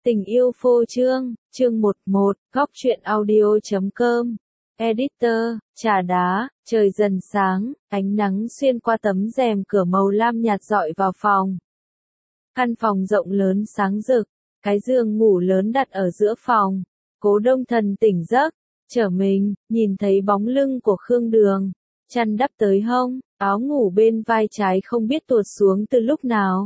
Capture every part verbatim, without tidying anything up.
Tình yêu phô trương, chương một một, góc truyện audio chấm com. Editor, trà đá, trời dần sáng, ánh nắng xuyên qua tấm rèm cửa màu lam nhạt dọi vào phòng. Căn phòng rộng lớn sáng rực, cái giường ngủ lớn đặt ở giữa phòng. Cố Đông Thần tỉnh giấc, trở mình, nhìn thấy bóng lưng của Khương Đường, chăn đắp tới hông, áo ngủ bên vai trái không biết tuột xuống từ lúc nào.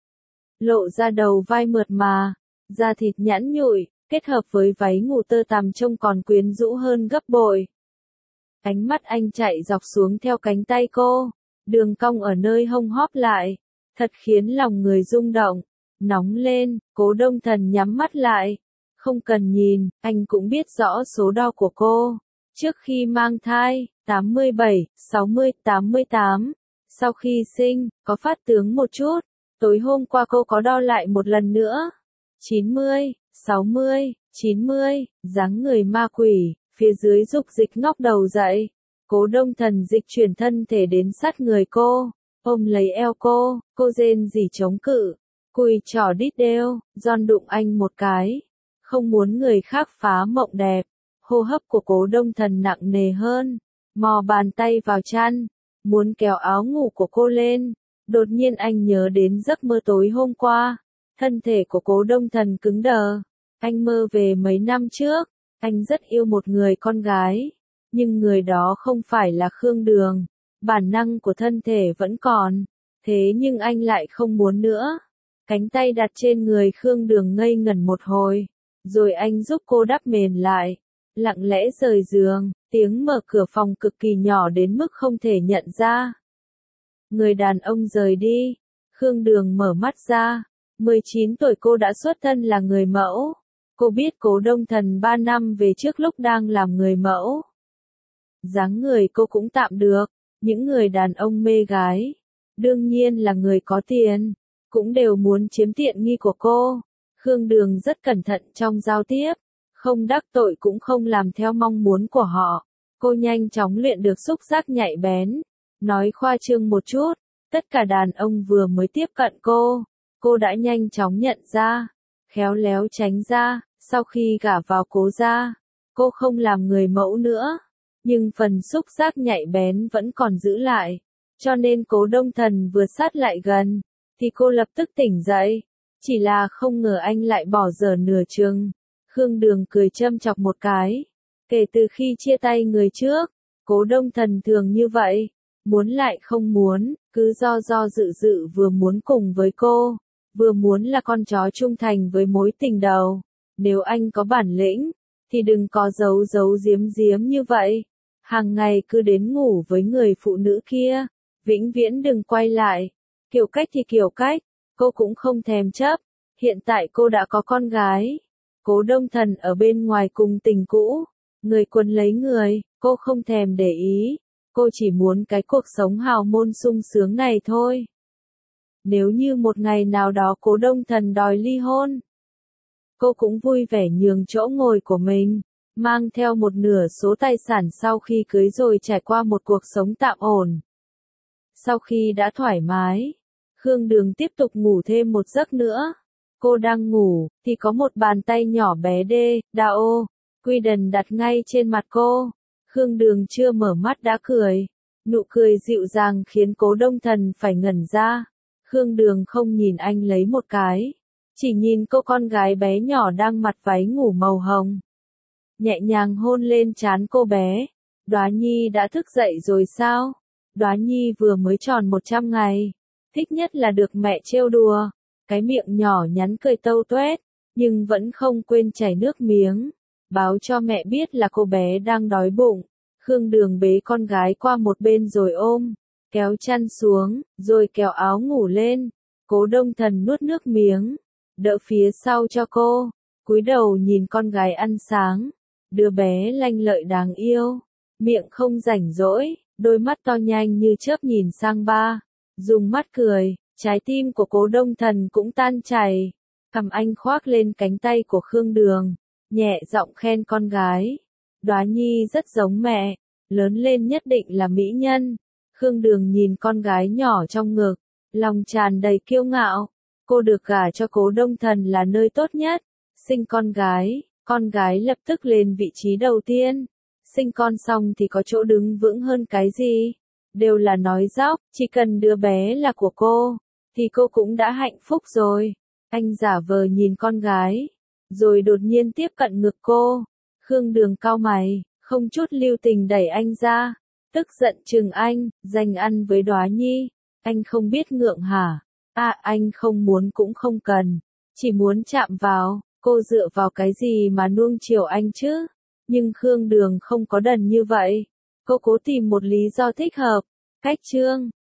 Lộ ra đầu vai mượt mà, da thịt nhẵn nhụi, kết hợp với váy ngủ tơ tằm trông còn quyến rũ hơn gấp bội. Ánh mắt anh chạy dọc xuống theo cánh tay cô, đường cong ở nơi hông hóp lại, thật khiến lòng người rung động, nóng lên. Cố Đông Thần nhắm mắt lại, không cần nhìn, anh cũng biết rõ số đo của cô. Trước khi mang thai, tám mươi bảy, sáu mươi, tám mươi tám, sau khi sinh, có phát tướng một chút, tối hôm qua cô có đo lại một lần nữa. chín mươi, sáu mươi, chín mươi, dáng người ma quỷ, phía dưới dục dịch ngóc đầu dậy. Cố Đông Thần dịch chuyển thân thể đến sát người cô, ôm lấy eo cô, cô rên rỉ chống cự, cùi trỏ đít đêu, giòn đụng anh một cái, không muốn người khác phá mộng đẹp. Hô hấp của Cố Đông Thần nặng nề hơn, mò bàn tay vào chăn, muốn kéo áo ngủ của cô lên. Đột nhiên anh nhớ đến giấc mơ tối hôm qua. Thân thể của Cố Đông Thần cứng đờ. Anh mơ về mấy năm trước, anh rất yêu một người con gái, nhưng người đó không phải là Khương Đường. Bản năng của thân thể vẫn còn, thế nhưng anh lại không muốn nữa. Cánh tay đặt trên người Khương Đường ngây ngẩn một hồi, rồi anh giúp cô đắp mền lại, lặng lẽ rời giường. Tiếng mở cửa phòng cực kỳ nhỏ đến mức không thể nhận ra. Người đàn ông rời đi, Khương Đường mở mắt ra. mười chín tuổi cô đã xuất thân là người mẫu. Cô biết Cố Đông Thần ba năm về trước lúc đang làm người mẫu. Dáng người cô cũng tạm được, những người đàn ông mê gái, đương nhiên là người có tiền, cũng đều muốn chiếm tiện nghi của cô. Khương Đường rất cẩn thận trong giao tiếp, không đắc tội cũng không làm theo mong muốn của họ. Cô nhanh chóng luyện được xúc giác nhạy bén. Nói khoa trương một chút, tất cả đàn ông vừa mới tiếp cận cô, cô đã nhanh chóng nhận ra, khéo léo tránh ra. Sau khi gả vào Cố gia, cô không làm người mẫu nữa, nhưng phần xúc giác nhạy bén vẫn còn giữ lại, cho nên Cố Đông Thần vừa sát lại gần, thì cô lập tức tỉnh dậy, chỉ là không ngờ anh lại bỏ dở nửa chừng. Khương Đường cười châm chọc một cái, kể từ khi chia tay người trước, Cố Đông Thần thường như vậy, muốn lại không muốn, cứ do do dự dự, vừa muốn cùng với cô, vừa muốn là con chó trung thành với mối tình đầu. Nếu anh có bản lĩnh, thì đừng có giấu giấu giếm giếm như vậy. Hàng ngày cứ đến ngủ với người phụ nữ kia, vĩnh viễn đừng quay lại. Kiểu cách thì kiểu cách, cô cũng không thèm chấp. Hiện tại cô đã có con gái. Cố Đông Thần ở bên ngoài cùng tình cũ, người quấn lấy người, cô không thèm để ý. Cô chỉ muốn cái cuộc sống hào môn sung sướng này thôi. Nếu như một ngày nào đó Cố Đông Thần đòi ly hôn, cô cũng vui vẻ nhường chỗ ngồi của mình, mang theo một nửa số tài sản sau khi cưới rồi trải qua một cuộc sống tạm ổn. Sau khi đã thoải mái, Khương Đường tiếp tục ngủ thêm một giấc nữa. Cô đang ngủ, thì có một bàn tay nhỏ bé đê, đao, quy đần đặt ngay trên mặt cô. Khương Đường chưa mở mắt đã cười. Nụ cười dịu dàng khiến Cố Đông Thần phải ngẩn ra. Khương Đường không nhìn anh lấy một cái, chỉ nhìn cô con gái bé nhỏ đang mặc váy ngủ màu hồng. Nhẹ nhàng hôn lên trán cô bé. Đóa Nhi đã thức dậy rồi sao? Đóa Nhi vừa mới tròn một trăm ngày. Thích nhất là được mẹ trêu đùa. Cái miệng nhỏ nhắn cười tâu tuét, nhưng vẫn không quên chảy nước miếng. Báo cho mẹ biết là cô bé đang đói bụng. Khương Đường bế con gái qua một bên rồi ôm, kéo chăn xuống, rồi kéo áo ngủ lên. Cố Đông Thần nuốt nước miếng, đỡ phía sau cho cô, cúi đầu nhìn con gái ăn sáng. Đứa bé lanh lợi đáng yêu, miệng không rảnh rỗi, đôi mắt to nhanh như chớp nhìn sang ba, dùng mắt cười. Trái tim của Cố Đông Thần cũng tan chảy. Cầm anh khoác lên cánh tay của Khương Đường, nhẹ giọng khen con gái. Đóa Nhi rất giống mẹ, lớn lên nhất định là mỹ nhân. Khương Đường nhìn con gái nhỏ trong ngực, lòng tràn đầy kiêu ngạo. Cô được gả cho Cố Đông Thần là nơi tốt nhất, sinh con gái, con gái lập tức lên vị trí đầu tiên. Sinh con xong thì có chỗ đứng vững hơn cái gì? Đều là nói dóc, chỉ cần đứa bé là của cô, thì cô cũng đã hạnh phúc rồi. Anh giả vờ nhìn con gái, rồi đột nhiên tiếp cận ngực cô. Khương Đường cau mày, không chút lưu tình đẩy anh ra, tức giận chừng anh, dành ăn với Đóa Nhi. Anh không biết ngượng hả? À, anh không muốn cũng không cần, chỉ muốn chạm vào, cô dựa vào cái gì mà nuông chiều anh chứ? Nhưng Khương Đường không có đần như vậy. Cô cố tìm một lý do thích hợp. Cách chương